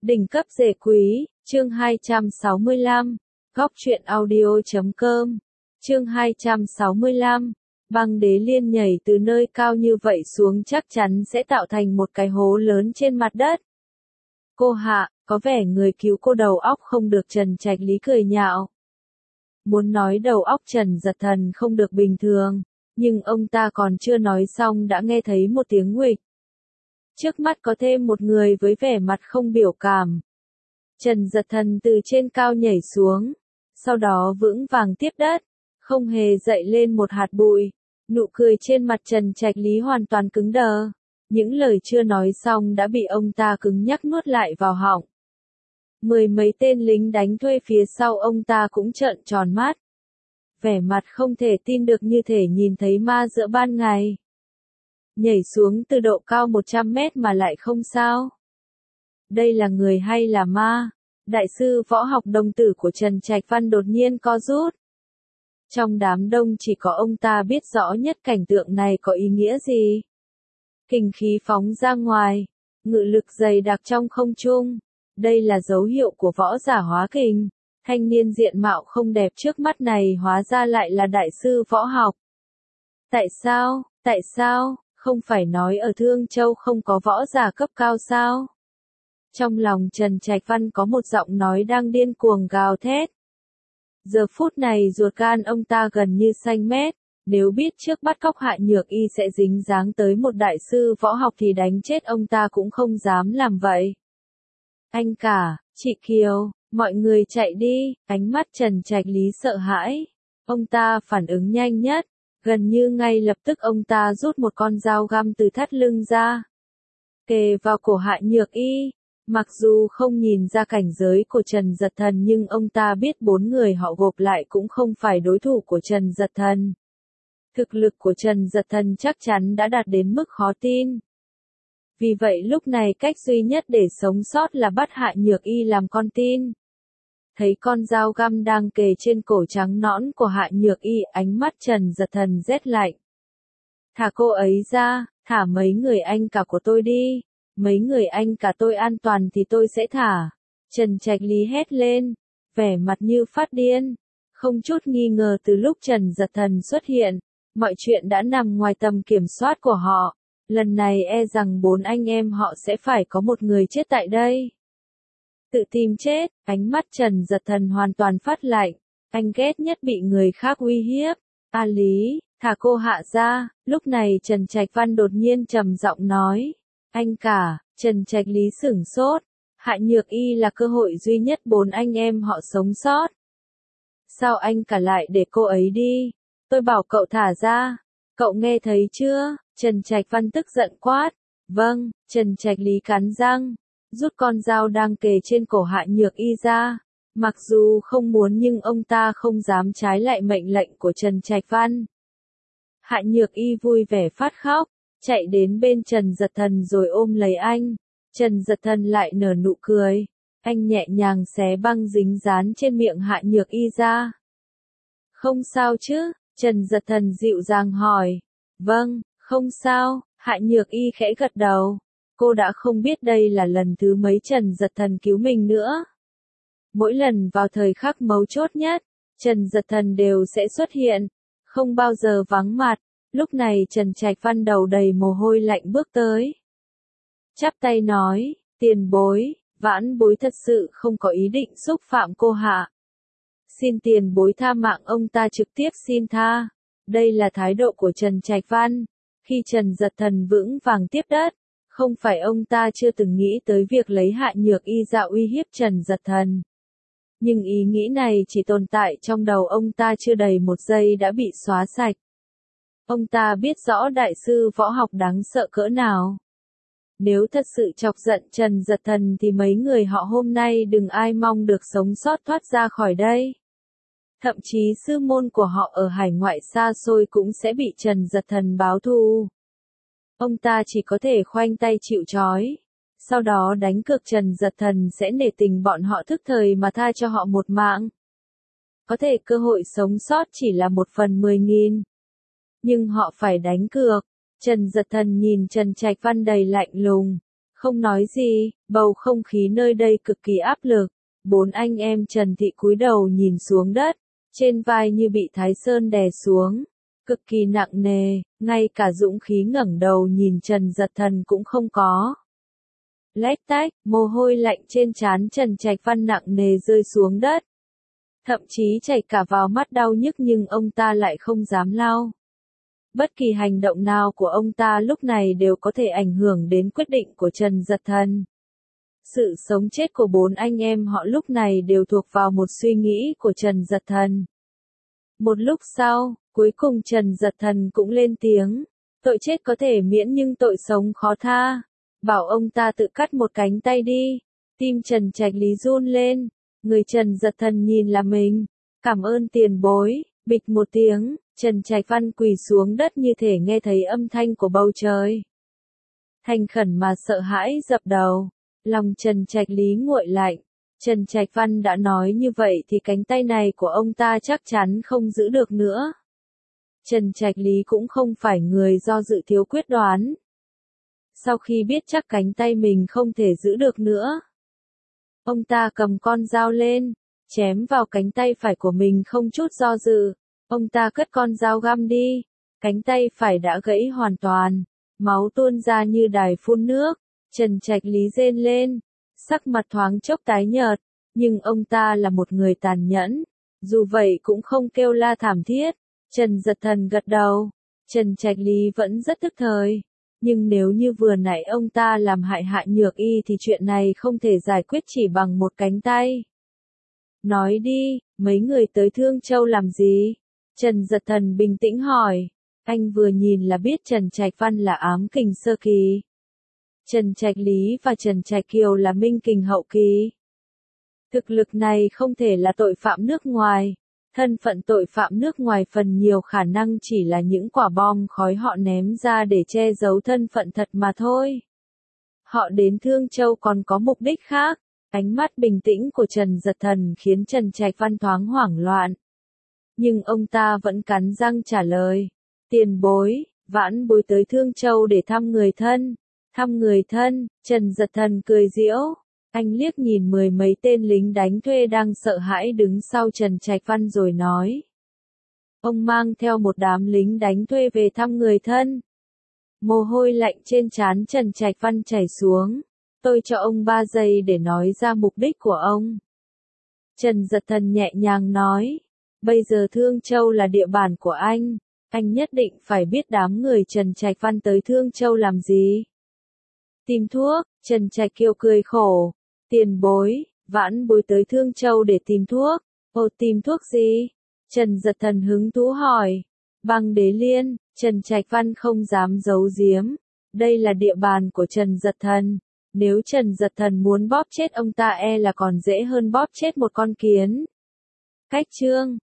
Đỉnh cấp rể quý, chương 265, góc truyện audio.com, chương 265, băng đế liên nhảy từ nơi cao như vậy xuống chắc chắn sẽ tạo thành một cái hố lớn trên mặt đất. Cô Hạ, có vẻ người cứu cô đầu óc không được. Trần Trạch Lý cười nhạo. Muốn nói đầu óc Trần Giật Thần không được bình thường, nhưng ông ta còn chưa nói xong đã nghe thấy một tiếng nguịch. Trước mắt có thêm một người với vẻ mặt không biểu cảm. Trần Giật Thần từ trên cao nhảy xuống, sau đó vững vàng tiếp đất, không hề dậy lên một hạt bụi. Nụ cười trên mặt Trần Trạch Lý hoàn toàn cứng đờ. Những lời chưa nói xong đã bị ông ta cứng nhắc nuốt lại vào họng. Mười mấy tên lính đánh thuê phía sau ông ta cũng trợn tròn mắt. Vẻ mặt không thể tin được như thể nhìn thấy ma giữa ban ngày. Nhảy xuống từ độ cao 100 mét mà lại không sao. Đây là người hay là ma? Đại sư võ học đồng tử của Trần Trạch Văn đột nhiên co rút. Trong đám đông chỉ có ông ta biết rõ nhất cảnh tượng này có ý nghĩa gì. Kình khí phóng ra ngoài, ngự lực dày đặc trong không trung. Đây là dấu hiệu của võ giả hóa kình. Thanh niên diện mạo không đẹp trước mắt này hóa ra lại là đại sư võ học. Tại sao, không phải nói ở Thương Châu không có võ giả cấp cao sao? Trong lòng Trần Trạch Văn có một giọng nói đang điên cuồng gào thét. Giờ phút này ruột gan ông ta gần như xanh mét, nếu biết trước bắt cóc Hạ Nhược Y sẽ dính dáng tới một đại sư võ học thì đánh chết ông ta cũng không dám làm vậy. Anh cả, chị Kiều, mọi người chạy đi, ánh mắt Trần Trạch Lý sợ hãi. Ông ta phản ứng nhanh nhất, gần như ngay lập tức ông ta rút một con dao găm từ thắt lưng ra. Kề vào cổ Hạ Nhược Y. Mặc dù không nhìn ra cảnh giới của Trần Giật Thần nhưng ông ta biết bốn người họ gộp lại cũng không phải đối thủ của Trần Giật Thần. Thực lực của Trần Giật Thần chắc chắn đã đạt đến mức khó tin. Vì vậy lúc này cách duy nhất để sống sót là bắt Hạ Nhược Y làm con tin. Thấy con dao găm đang kề trên cổ trắng nõn của Hạ Nhược Y, ánh mắt Trần Giật Thần rét lạnh. Thả cô ấy ra, thả mấy người anh cả của tôi đi. Mấy người anh cả tôi an toàn thì tôi sẽ thả. Trần Trạch Lý hét lên, vẻ mặt như phát điên. Không chút nghi ngờ từ lúc Trần Giật Thần xuất hiện, mọi chuyện đã nằm ngoài tầm kiểm soát của họ. Lần này e rằng bốn anh em họ sẽ phải có một người chết tại đây. Tự tìm chết, ánh mắt Trần Giật Thần hoàn toàn phát lạnh. Anh ghét nhất bị người khác uy hiếp. A Lý, thả cô Hạ ra. Lúc này Trần Trạch Văn đột nhiên trầm giọng nói. Anh cả, Trần Trạch Lý sửng sốt. Hạ Nhược Y là cơ hội duy nhất bốn anh em họ sống sót. Sao anh cả lại để cô ấy đi? Tôi bảo cậu thả ra. Cậu nghe thấy chưa? Trần Trạch Văn tức giận quát. Vâng, Trần Trạch Lý cắn răng, rút con dao đang kề trên cổ Hạ Nhược Y ra. Mặc dù không muốn nhưng ông ta không dám trái lại mệnh lệnh của Trần Trạch Văn. Hạ Nhược Y vui vẻ phát khóc, chạy đến bên Trần Giật Thần rồi ôm lấy anh. Trần Giật Thần lại nở nụ cười. Anh nhẹ nhàng xé băng dính dán trên miệng Hạ Nhược Y ra. Không sao chứ? Trần Giật Thần dịu dàng hỏi. Vâng, không sao. Hạ Nhược Y khẽ gật đầu. Cô đã không biết đây là lần thứ mấy Trần Giật Thần cứu mình nữa. Mỗi lần vào thời khắc mấu chốt nhất, Trần Giật Thần đều sẽ xuất hiện, không bao giờ vắng mặt. Lúc này Trần Trạch Văn đầu đầy mồ hôi lạnh bước tới. Chắp tay nói, tiền bối, vãn bối thật sự không có ý định xúc phạm cô Hạ. Xin tiền bối tha mạng. Ông ta trực tiếp xin tha. Đây là thái độ của Trần Trạch Văn. Khi Trần Giật Thần vững vàng tiếp đất, không phải ông ta chưa từng nghĩ tới việc lấy Hạ Nhược Y ra uy hiếp Trần Giật Thần. Nhưng ý nghĩ này chỉ tồn tại trong đầu ông ta chưa đầy một giây đã bị xóa sạch. Ông ta biết rõ đại sư võ học đáng sợ cỡ nào. Nếu thật sự chọc giận Trần Giật Thần thì mấy người họ hôm nay đừng ai mong được sống sót thoát ra khỏi đây. Thậm chí sư môn của họ ở hải ngoại xa xôi cũng sẽ bị Trần Giật Thần báo thù. Ông ta chỉ có thể khoanh tay chịu trói. Sau đó đánh cược Trần Giật Thần sẽ nể tình bọn họ thức thời mà tha cho họ một mạng. Có thể cơ hội sống sót chỉ là 1/10.000. Nhưng họ phải đánh cược. Trần Giật Thần nhìn Trần Trạch Văn đầy lạnh lùng. Không nói gì, bầu không khí nơi đây cực kỳ áp lực. Bốn anh em Trần Thị cúi đầu nhìn xuống đất, trên vai như bị Thái Sơn đè xuống, cực kỳ nặng nề, ngay cả dũng khí ngẩng đầu nhìn Trần Giật Thần cũng không có. Lách tách, mồ hôi lạnh trên trán Trần Trạch Văn nặng nề rơi xuống đất. Thậm chí chảy cả vào mắt đau nhức nhưng ông ta lại không dám lau. Bất kỳ hành động nào của ông ta lúc này đều có thể ảnh hưởng đến quyết định của Trần Giật Thần. Sự sống chết của bốn anh em họ lúc này đều thuộc vào một suy nghĩ của Trần Giật Thần. Một lúc sau, cuối cùng Trần Giật Thần cũng lên tiếng. Tội chết có thể miễn nhưng tội sống khó tha. Bảo ông ta tự cắt một cánh tay đi. Tim Trần Trạch Lý run lên. Người Trần Giật Thần nhìn là mình. Cảm ơn tiền bối. Bịch một tiếng, Trần Trạch Văn quỳ xuống đất như thể nghe thấy âm thanh của bầu trời. Thành khẩn mà sợ hãi dập đầu. Lòng Trần Trạch Lý nguội lạnh. Trần Trạch Văn đã nói như vậy thì cánh tay này của ông ta chắc chắn không giữ được nữa. Trần Trạch Lý cũng không phải người do dự thiếu quyết đoán. Sau khi biết chắc cánh tay mình không thể giữ được nữa, ông ta cầm con dao lên, chém vào cánh tay phải của mình không chút do dự. Ông ta cất con dao găm đi, cánh tay phải đã gãy hoàn toàn, máu tuôn ra như đài phun nước. Trần Trạch Lý rên lên, sắc mặt thoáng chốc tái nhợt, nhưng ông ta là một người tàn nhẫn, dù vậy cũng không kêu la thảm thiết. Trần Giật Thần gật đầu, Trần Trạch Lý vẫn rất tức thời, nhưng nếu như vừa nãy ông ta làm hại Hạ Nhược Y thì chuyện này không thể giải quyết chỉ bằng một cánh tay. Nói đi, mấy người tới Thương Châu làm gì? Trần Giật Thần bình tĩnh hỏi, anh vừa nhìn là biết Trần Trạch Văn là ám kình sơ kỳ. Trần Trạch Lý và Trần Trạch Kiều là minh kình hậu kỳ. Thực lực này không thể là tội phạm nước ngoài. Thân phận tội phạm nước ngoài phần nhiều khả năng chỉ là những quả bom khói họ ném ra để che giấu thân phận thật mà thôi. Họ đến Thương Châu còn có mục đích khác. Ánh mắt bình tĩnh của Trần Giật Thần khiến Trần Trạch Văn thoáng hoảng loạn. Nhưng ông ta vẫn cắn răng trả lời. Tiền bối, vãn bối tới Thương Châu để thăm người thân. Thăm người thân, Trần Giật Thần cười giễu. Anh liếc nhìn mười mấy tên lính đánh thuê đang sợ hãi đứng sau Trần Trạch Văn rồi nói. Ông mang theo một đám lính đánh thuê về thăm người thân. Mồ hôi lạnh trên trán Trần Trạch Văn chảy xuống. Tôi cho ông 3 giây để nói ra mục đích của ông. Trần Giật Thần nhẹ nhàng nói. Bây giờ Thương Châu là địa bàn của anh nhất định phải biết đám người Trần Trạch Văn tới Thương Châu làm gì. Tìm thuốc, Trần Trạch Kiều cười khổ. Tiền bối, vãn bối tới Thương Châu để tìm thuốc. Ồ, tìm thuốc gì? Trần Giật Thần hứng thú hỏi. Băng Đế Liên, Trần Trạch Văn không dám giấu giếm. Đây là địa bàn của Trần Giật Thần. Nếu Trần Giật Thần muốn bóp chết ông ta là còn dễ hơn bóp chết một con kiến. Cách chương